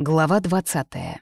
Глава 20.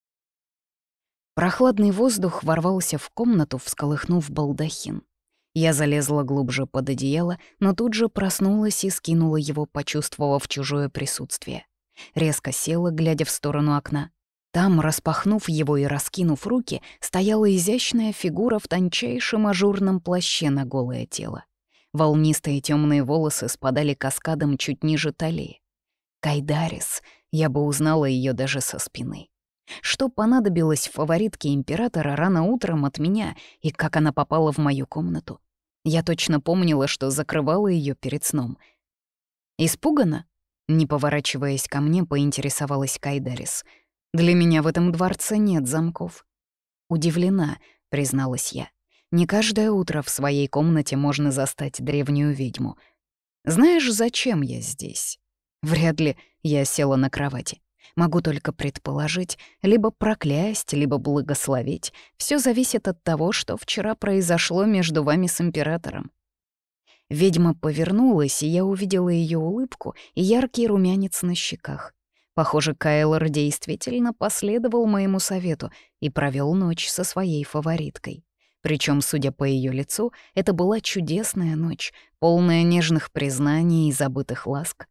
Прохладный воздух ворвался в комнату, всколыхнув балдахин. Я залезла глубже под одеяло, но тут же проснулась и скинула его, почувствовав чужое присутствие. Резко села, глядя в сторону окна. Там, распахнув его и раскинув руки, стояла изящная фигура в тончайшем ажурном плаще на голое тело. Волнистые темные волосы спадали каскадом чуть ниже талии. Кайдарис, я бы узнала ее даже со спины. Что понадобилось фаворитке императора рано утром от меня и как она попала в мою комнату? Я точно помнила, что закрывала ее перед сном. Испугана? Не поворачиваясь ко мне, поинтересовалась Кайдарис. Для меня в этом дворце нет замков. Удивлена, призналась я. Не каждое утро в своей комнате можно застать древнюю ведьму. Знаешь, зачем я здесь? Вряд ли. Я села на кровати. Могу только предположить, либо проклясть, либо благословить. Все зависит от того, что вчера произошло между вами с императором. Ведьма повернулась, и я увидела ее улыбку и яркий румянец на щеках. Похоже, Кайлор действительно последовал моему совету и провел ночь со своей фавориткой. Причем, судя по ее лицу, это была чудесная ночь, полная нежных признаний и забытых ласк.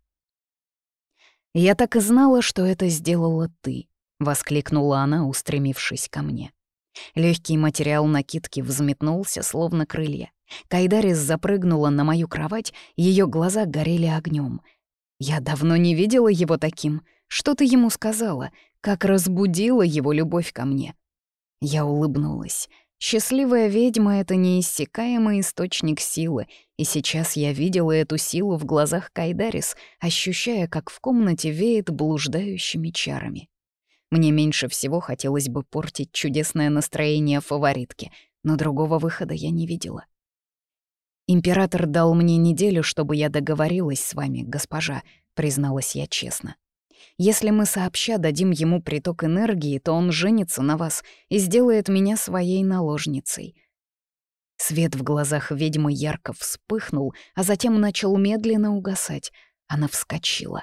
«Я так и знала, что это сделала ты», — воскликнула она, устремившись ко мне. Легкий материал накидки взметнулся, словно крылья. Кайдарис запрыгнула на мою кровать, ее глаза горели огнем. «Я давно не видела его таким. Что ты ему сказала? Как разбудила его любовь ко мне?» Я улыбнулась. Счастливая ведьма — это неиссякаемый источник силы, и сейчас я видела эту силу в глазах Кайдарис, ощущая, как в комнате веет блуждающими чарами. Мне меньше всего хотелось бы портить чудесное настроение фаворитки, но другого выхода я не видела. «Император дал мне неделю, чтобы я договорилась с вами, госпожа», — призналась я честно. «Если мы сообща дадим ему приток энергии, то он женится на вас и сделает меня своей наложницей». Свет в глазах ведьмы ярко вспыхнул, а затем начал медленно угасать. Она вскочила.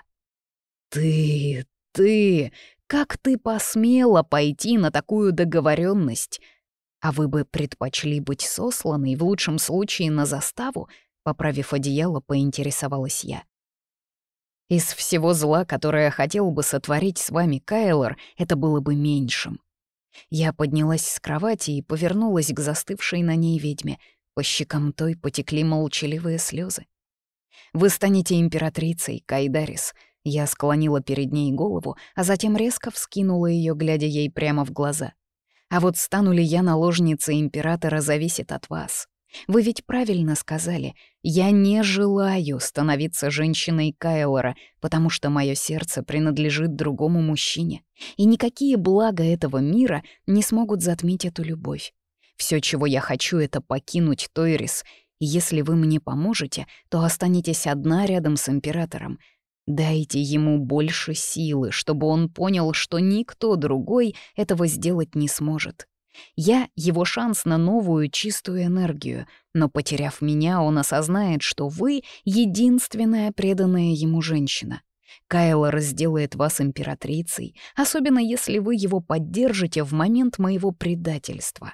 «Ты... Как ты посмела пойти на такую договоренность? А вы бы предпочли быть сосланной, в лучшем случае, на заставу?» Поправив одеяло, поинтересовалась я. «Из всего зла, которое хотел бы сотворить с вами Кайлор, это было бы меньшим». Я поднялась с кровати и повернулась к застывшей на ней ведьме. По щекам той потекли молчаливые слезы. «Вы станете императрицей, Кайдарис». Я склонила перед ней голову, а затем резко вскинула ее, глядя ей прямо в глаза. «А вот стану ли я наложницей императора, зависит от вас. Вы ведь правильно сказали, я не желаю становиться женщиной Кайлора, потому что мое сердце принадлежит другому мужчине, и никакие блага этого мира не смогут затмить эту любовь. Все, чего я хочу, это покинуть Тойрис, и если вы мне поможете, то останетесь одна рядом с императором. Дайте ему больше силы, чтобы он понял, что никто другой этого сделать не сможет. Я — его шанс на новую чистую энергию, но, потеряв меня, он осознает, что вы — единственная преданная ему женщина. Кайлор сделает вас императрицей, особенно если вы его поддержите в момент моего предательства».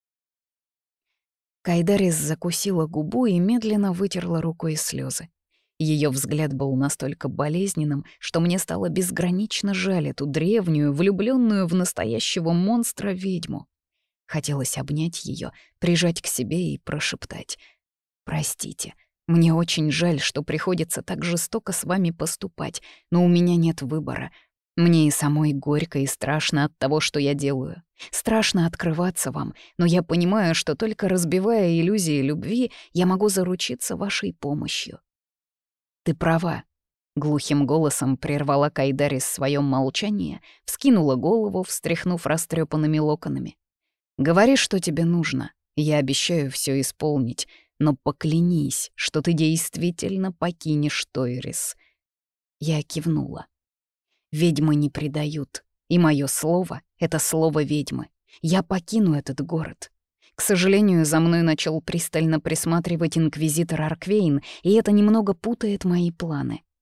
Кайдарис закусила губу и медленно вытерла рукой слезы. Ее взгляд был настолько болезненным, что мне стало безгранично жаль эту древнюю, влюбленную в настоящего монстра ведьму. Хотелось обнять ее, прижать к себе и прошептать: «Простите, мне очень жаль, что приходится так жестоко с вами поступать, но у меня нет выбора. Мне и самой горько и страшно от того, что я делаю. Страшно открываться вам, но я понимаю, что только разбивая иллюзии любви, я могу заручиться вашей помощью». «Ты права», — глухим голосом прервала Кайдарис своё молчание, вскинула голову, встряхнув растрепанными локонами. «Говори, что тебе нужно. Я обещаю все исполнить, но поклянись, что ты действительно покинешь Тойрис». Я кивнула. Ведьмы не предают, и мое слово — это слово ведьмы. Я покину этот город. К сожалению, за мной начал пристально присматривать инквизитор Арквейн, и это немного путает мои планы.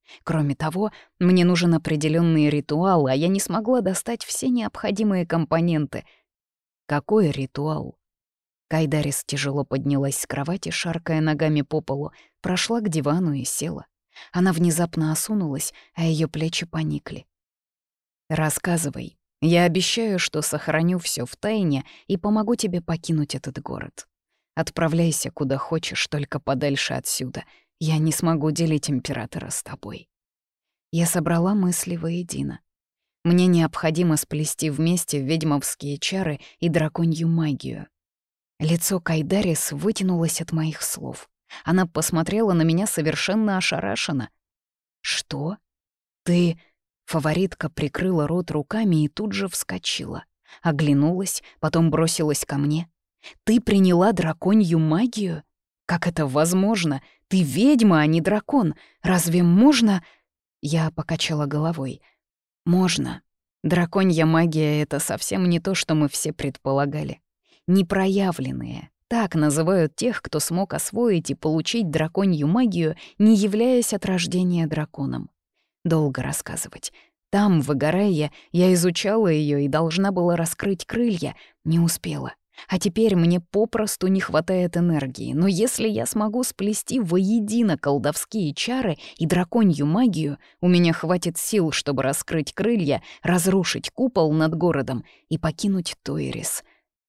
Кроме того, мне нужен определенный ритуал, а я не смогла достать все необходимые компоненты. Какой ритуал? Кайдарис тяжело поднялась с кровати, шаркая ногами по полу, прошла к дивану и села. Она внезапно осунулась, а ее плечи поникли. «Рассказывай. Я обещаю, что сохраню все в тайне и помогу тебе покинуть этот город. Отправляйся куда хочешь, только подальше отсюда. Я не смогу делить императора с тобой». Я собрала мысли воедино. Мне необходимо сплести вместе ведьмовские чары и драконью магию. Лицо Кайдарис вытянулось от моих слов. Она посмотрела на меня совершенно ошарашенно. «Что? Ты...» Фаворитка прикрыла рот руками и тут же вскочила. Оглянулась, потом бросилась ко мне. «Ты приняла драконью магию? Как это возможно? Ты ведьма, а не дракон. Разве можно...» Я покачала головой. «Можно. Драконья магия — это совсем не то, что мы все предполагали. Непроявленные. Так называют тех, кто смог освоить и получить драконью магию, не являясь от рождения драконом. Долго рассказывать. Там, в Игарайе, я изучала ее и должна была раскрыть крылья, не успела. А теперь мне попросту не хватает энергии, но если я смогу сплести воедино колдовские чары и драконью магию, у меня хватит сил, чтобы раскрыть крылья, разрушить купол над городом и покинуть Тойрис.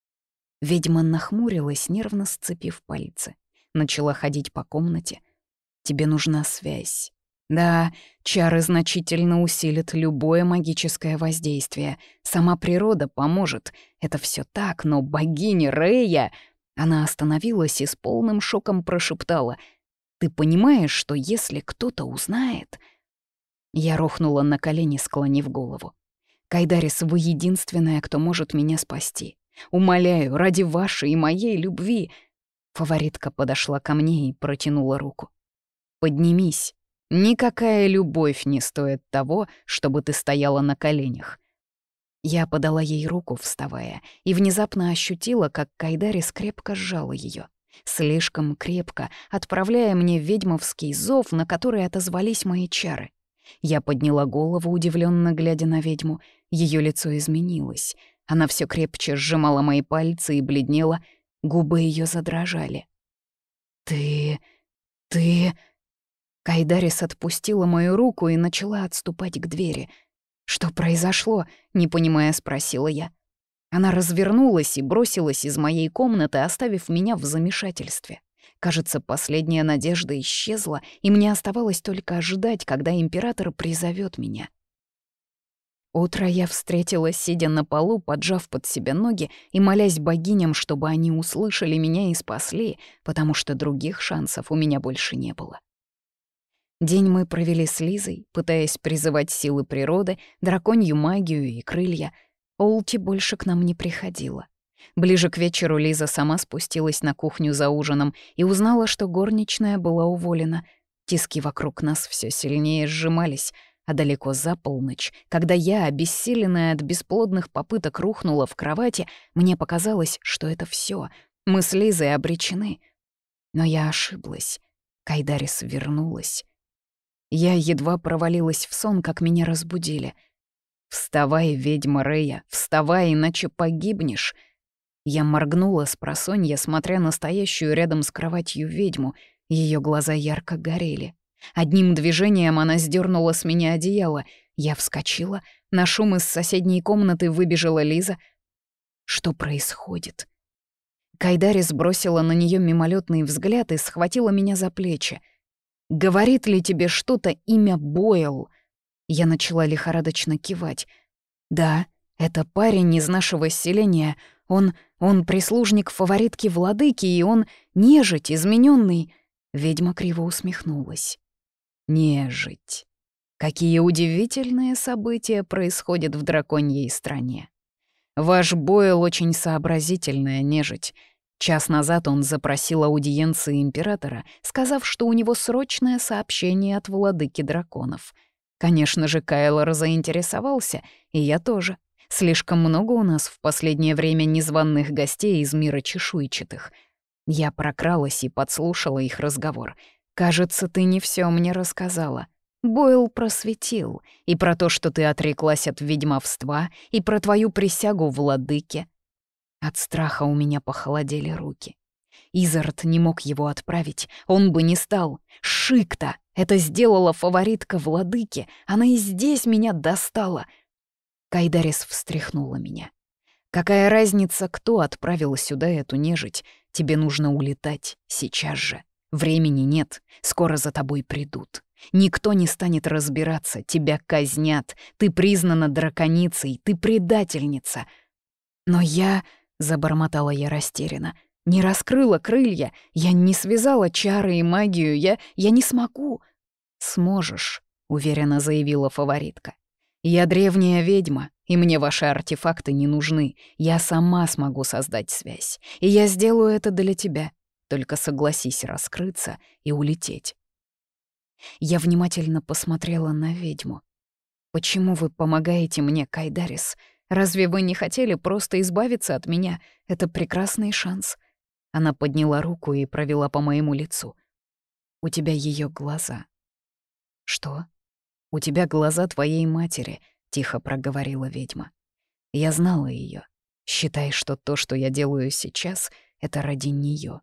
Ведьма нахмурилась, нервно сцепив пальцы. Начала ходить по комнате. «Тебе нужна связь». Да, чары значительно усилят любое магическое воздействие. Сама природа поможет. Это все так, но богиня Рея... Она остановилась и с полным шоком прошептала. «Ты понимаешь, что если кто-то узнает...» Я рухнула на колени, склонив голову. «Кайдарис, вы единственная, кто может меня спасти. Умоляю, ради вашей и моей любви...» Фаворитка подошла ко мне и протянула руку. «Поднимись. Никакая любовь не стоит того, чтобы ты стояла на коленях». Я подала ей руку, вставая, и внезапно ощутила, как Кайдарис крепко сжала ее. Слишком крепко, отправляя мне ведьмовский зов, на который отозвались мои чары. Я подняла голову, удивленно глядя на ведьму. Ее лицо изменилось. Она все крепче сжимала мои пальцы и бледнела, губы ее задрожали. «Ты... Кайдарис отпустила мою руку и начала отступать к двери. «Что произошло?» — не понимая, спросила я. Она развернулась и бросилась из моей комнаты, оставив меня в замешательстве. Кажется, последняя надежда исчезла, и мне оставалось только ожидать, когда император призовет меня. Утро я встретила, сидя на полу, поджав под себя ноги и молясь богиням, чтобы они услышали меня и спасли, потому что других шансов у меня больше не было. День мы провели с Лизой, пытаясь призывать силы природы, драконью магию и крылья. Олти больше к нам не приходила. Ближе к вечеру Лиза сама спустилась на кухню за ужином и узнала, что горничная была уволена. Тиски вокруг нас все сильнее сжимались, а далеко за полночь, когда я, обессиленная от бесплодных попыток, рухнула в кровати, мне показалось, что это все. Мы с Лизой обречены. Но я ошиблась. Кайдарис вернулась. Я едва провалилась в сон, как меня разбудили. «Вставай, ведьма Рея, вставай, иначе погибнешь!» Я моргнула спросонья, смотря на стоящую рядом с кроватью ведьму. Ее глаза ярко горели. Одним движением она сдернула с меня одеяло. Я вскочила, на шум из соседней комнаты выбежала Лиза. Что происходит? Кайдарис бросила на нее мимолетный взгляд и схватила меня за плечи. «Говорит ли тебе что-то имя Бойл?» Я начала лихорадочно кивать. «Да, это парень из нашего селения. Он прислужник фаворитки владыки, и он нежить, измененный. Ведьма криво усмехнулась. «Нежить. Какие удивительные события происходят в драконьей стране. Ваш Бойл очень сообразительная нежить. Час назад он запросил аудиенции императора, сказав, что у него срочное сообщение от владыки драконов. Конечно же, Кайлор заинтересовался, и я тоже. Слишком много у нас в последнее время незваных гостей из мира чешуйчатых. Я прокралась и подслушала их разговор. «Кажется, ты не все мне рассказала. Бойл просветил и про то, что ты отреклась от ведьмовства, и про твою присягу владыке. От страха у меня похолодели руки. Изард не мог его отправить, он бы не стал. Шикта! Это сделала фаворитка владыки, она и здесь меня достала. Кайдарис встряхнула меня. Какая разница, кто отправил сюда эту нежить? Тебе нужно улетать сейчас же. Времени нет, скоро за тобой придут. Никто не станет разбираться, тебя казнят. Ты признана драконицей, ты предательница. Но я, — забормотала я растерянно, — не раскрыла крылья, я не связала чары и магию, я не смогу. «Сможешь», — уверенно заявила фаворитка. «Я древняя ведьма, и мне ваши артефакты не нужны. Я сама смогу создать связь, и я сделаю это для тебя. Только согласись раскрыться и улететь». Я внимательно посмотрела на ведьму. «Почему вы помогаете мне, Кайдарис? Разве вы не хотели просто избавиться от меня? Это прекрасный шанс». Она подняла руку и провела по моему лицу. «У тебя ее глаза». «Что?» «У тебя глаза твоей матери», — тихо проговорила ведьма. «Я знала ее. Считай, что то, что я делаю сейчас, это ради нее.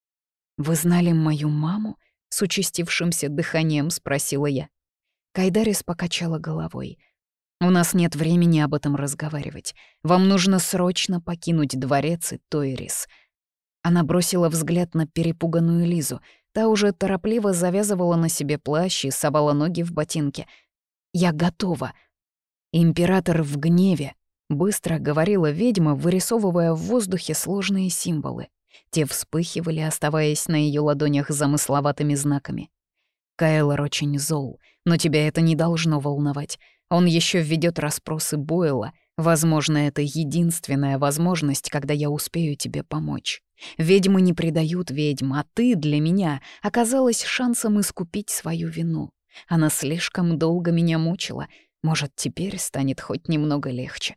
«Вы знали мою маму?» — с участившимся дыханием спросила я. Кайдарис покачала головой. «У нас нет времени об этом разговаривать. Вам нужно срочно покинуть дворец и Тойрис». Она бросила взгляд на перепуганную Лизу. Та уже торопливо завязывала на себе плащ и совала ноги в ботинки. «Я готова». «Император в гневе», — быстро говорила ведьма, вырисовывая в воздухе сложные символы. Те вспыхивали, оставаясь на ее ладонях замысловатыми знаками. «Кайлор очень зол, но тебя это не должно волновать. Он еще ведет расспросы Бойла. Возможно, это единственная возможность, когда я успею тебе помочь. Ведьмы не предают ведьм, а ты для меня оказалась шансом искупить свою вину. Она слишком долго меня мучила. Может, теперь станет хоть немного легче».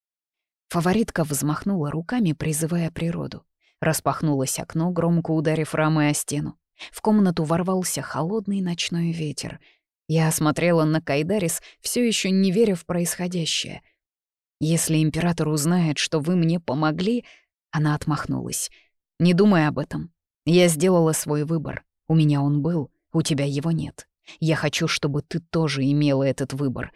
Фаворитка взмахнула руками, призывая природу. Распахнулось окно, громко ударив рамой о стену. В комнату ворвался холодный ночной ветер. Я осмотрела на Кайдарис, все еще не веря в происходящее. «Если император узнает, что вы мне помогли...» Она отмахнулась. «Не думай об этом. Я сделала свой выбор. У меня он был, у тебя его нет. Я хочу, чтобы ты тоже имела этот выбор».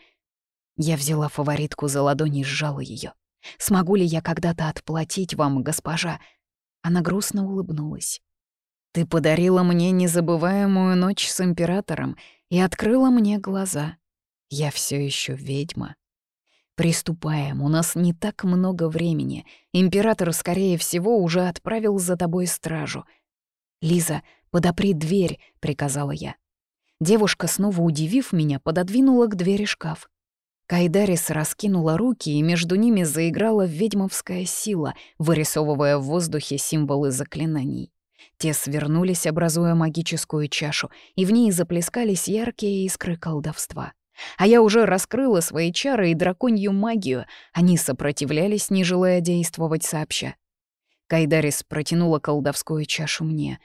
Я взяла фаворитку за ладонь и сжала ее. «Смогу ли я когда-то отплатить вам, госпожа?» Она грустно улыбнулась. «Ты подарила мне незабываемую ночь с императором и открыла мне глаза. Я все еще ведьма. Приступаем, у нас не так много времени. Император, скорее всего, уже отправил за тобой стражу». «Лиза, подопри дверь», — приказала я. Девушка, снова удивив меня, пододвинула к двери шкаф. Кайдарис раскинула руки, и между ними заиграла ведьмовская сила, вырисовывая в воздухе символы заклинаний. Те свернулись, образуя магическую чашу, и в ней заплескались яркие искры колдовства. А я уже раскрыла свои чары и драконью магию. Они сопротивлялись, не желая действовать сообща. Кайдарис протянула колдовскую чашу мне.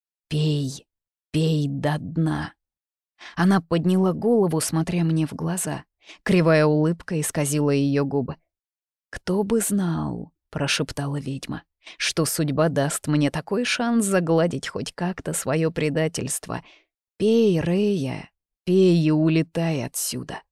«Пей, пей до дна». Она подняла голову, смотря мне в глаза. Кривая улыбка исказила ее губы. «Кто бы знал», — прошептала ведьма, «что судьба даст мне такой шанс загладить хоть как-то свое предательство. Пей, Рея, пей и улетай отсюда».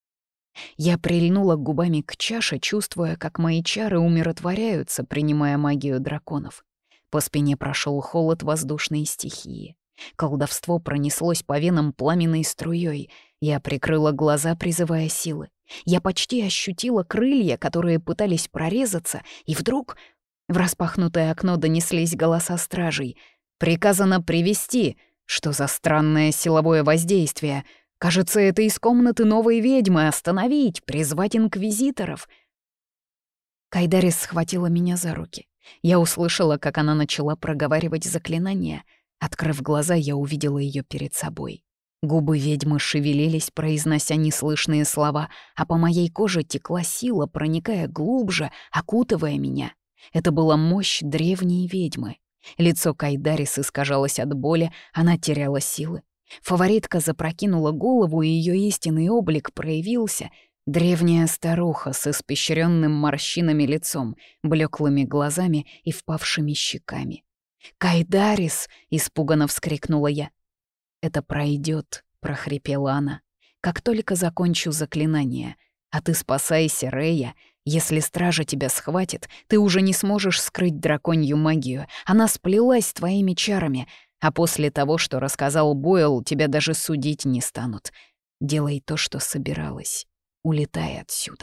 Я прильнула губами к чаше, чувствуя, как мои чары умиротворяются, принимая магию драконов. По спине прошел холод воздушной стихии. Колдовство пронеслось по венам пламенной струей. Я прикрыла глаза, призывая силы. Я почти ощутила крылья, которые пытались прорезаться, и вдруг в распахнутое окно донеслись голоса стражей. «Приказано привести!» Что за странное силовое воздействие? Кажется, это из комнаты новой ведьмы. Остановить, призвать инквизиторов. Кайдарис схватила меня за руки. Я услышала, как она начала проговаривать заклинания. Открыв глаза, я увидела ее перед собой. Губы ведьмы шевелились, произнося неслышные слова, а по моей коже текла сила, проникая глубже, окутывая меня. Это была мощь древней ведьмы. Лицо Кайдарис искажалось от боли, она теряла силы. Фаворитка запрокинула голову, и ее истинный облик проявился. Древняя старуха с испещренным морщинами лицом, блеклыми глазами и впавшими щеками. «Кайдарис!» — испуганно вскрикнула я. «Это пройдет», — прохрипела она. «Как только закончу заклинание. А ты спасайся, Рея. Если стража тебя схватит, ты уже не сможешь скрыть драконью магию. Она сплелась с твоими чарами. А после того, что рассказал Бойл, тебя даже судить не станут. Делай то, что собиралась. Улетай отсюда».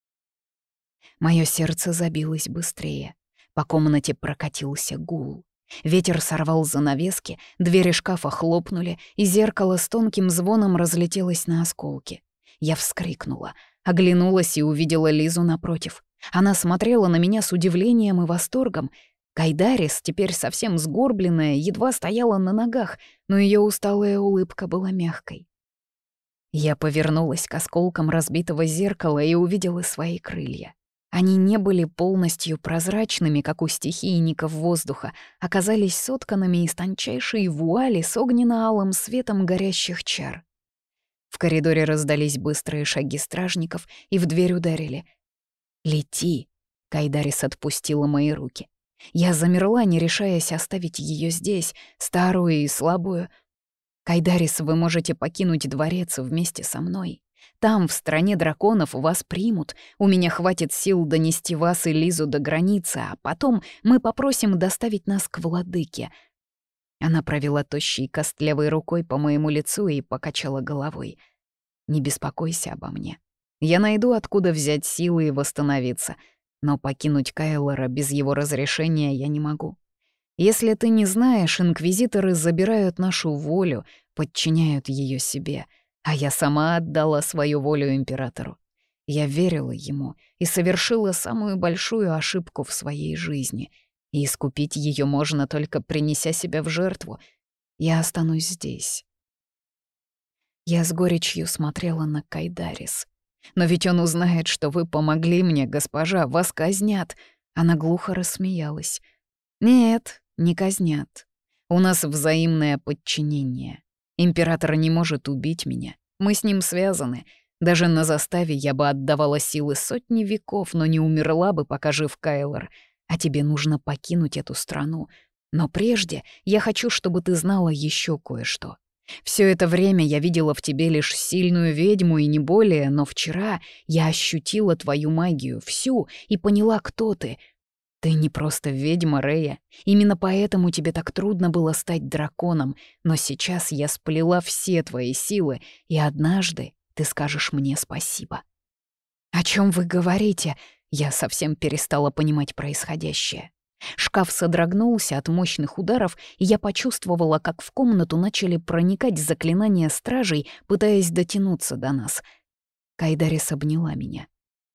Моё сердце забилось быстрее. По комнате прокатился гул. Ветер сорвал занавески, двери шкафа хлопнули, и зеркало с тонким звоном разлетелось на осколки. Я вскрикнула, оглянулась и увидела Лизу напротив. Она смотрела на меня с удивлением и восторгом. Кайдарис, теперь совсем сгорбленная, едва стояла на ногах, но ее усталая улыбка была мягкой. Я повернулась к осколкам разбитого зеркала и увидела свои крылья. Они не были полностью прозрачными, как у стихийников воздуха, оказались сотканными из тончайшей вуали с огненно-алым светом горящих чар. В коридоре раздались быстрые шаги стражников, и в дверь ударили. «Лети!» — Кайдарис отпустила мои руки. Я замерла, не решаясь оставить ее здесь, старую и слабую. «Кайдарис, вы можете покинуть дворец вместе со мной. Там, в стране драконов, вас примут. У меня хватит сил донести вас и Лизу до границы, а потом мы попросим доставить нас к владыке». Она провела тощей костлявой рукой по моему лицу и покачала головой. «Не беспокойся обо мне. Я найду, откуда взять силы и восстановиться. Но покинуть Кайлора без его разрешения я не могу. Если ты не знаешь, инквизиторы забирают нашу волю, подчиняют ее себе, а я сама отдала свою волю императору. Я верила ему и совершила самую большую ошибку в своей жизни, и искупить ее можно только принеся себя в жертву. Я останусь здесь». Я с горечью смотрела на Кайдарис. «Но ведь он узнает, что вы помогли мне, госпожа, вас казнят». Она глухо рассмеялась. «Нет, не казнят. У нас взаимное подчинение. Император не может убить меня. Мы с ним связаны. Даже на заставе я бы отдавала силы сотни веков, но не умерла бы, пока жив Кайлор. А тебе нужно покинуть эту страну. Но прежде я хочу, чтобы ты знала еще кое-что. Все это время я видела в тебе лишь сильную ведьму и не более, но вчера я ощутила твою магию, всю, и поняла, кто ты. Ты не просто ведьма, Рея. Именно поэтому тебе так трудно было стать драконом, но сейчас я сплела все твои силы, и однажды ты скажешь мне спасибо». «О чем вы говорите?» Я совсем перестала понимать происходящее. Шкаф содрогнулся от мощных ударов, и я почувствовала, как в комнату начали проникать заклинания стражей, пытаясь дотянуться до нас. Кайдарис обняла меня.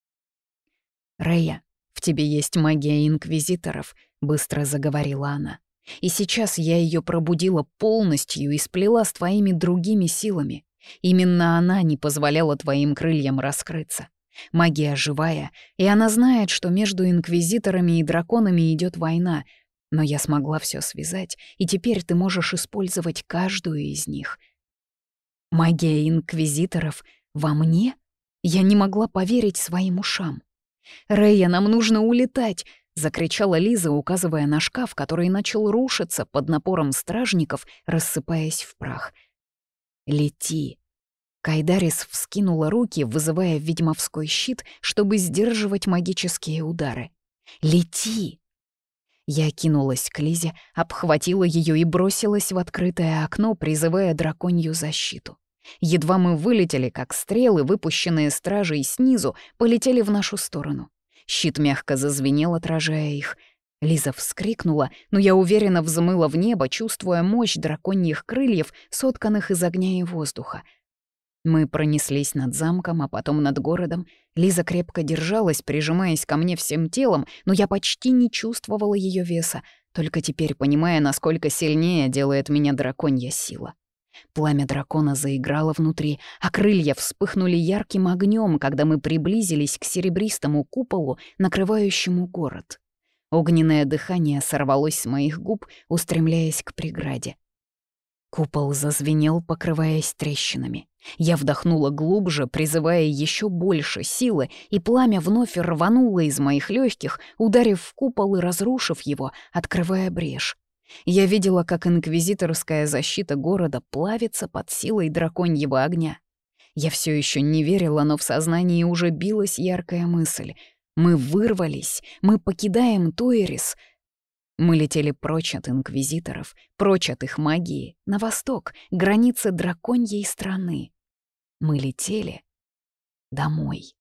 «Рея, в тебе есть магия инквизиторов», — быстро заговорила она. «И сейчас я ее пробудила полностью и сплела с твоими другими силами. Именно она не позволяла твоим крыльям раскрыться. Магия живая, и она знает, что между инквизиторами и драконами идет война, но я смогла все связать, и теперь ты можешь использовать каждую из них». «Магия инквизиторов во мне?» Я не могла поверить своим ушам. «Рея, нам нужно улетать!» — закричала Лиза, указывая на шкаф, который начал рушиться под напором стражников, рассыпаясь в прах. «Лети!» Кайдарис вскинула руки, вызывая ведьмовской щит, чтобы сдерживать магические удары. «Лети!» Я кинулась к Лизе, обхватила ее и бросилась в открытое окно, призывая драконью защиту. Едва мы вылетели, как стрелы, выпущенные стражей снизу, полетели в нашу сторону. Щит мягко зазвенел, отражая их. Лиза вскрикнула, но я уверенно взмыла в небо, чувствуя мощь драконьих крыльев, сотканных из огня и воздуха. Мы пронеслись над замком, а потом над городом. Лиза крепко держалась, прижимаясь ко мне всем телом, но я почти не чувствовала ее веса, только теперь понимая, насколько сильнее делает меня драконья сила. Пламя дракона заиграло внутри, а крылья вспыхнули ярким огнем, когда мы приблизились к серебристому куполу, накрывающему город. Огненное дыхание сорвалось с моих губ, устремляясь к преграде. Купол зазвенел, покрываясь трещинами. Я вдохнула глубже, призывая еще больше силы, и пламя вновь рвануло из моих легких, ударив в купол и разрушив его, открывая брешь. Я видела, как инквизиторская защита города плавится под силой драконьего огня. Я все еще не верила, но в сознании уже билась яркая мысль. Мы вырвались, мы покидаем Туэрис. Мы летели прочь от инквизиторов, прочь от их магии, на восток, к границе драконьей страны. Мы летели домой.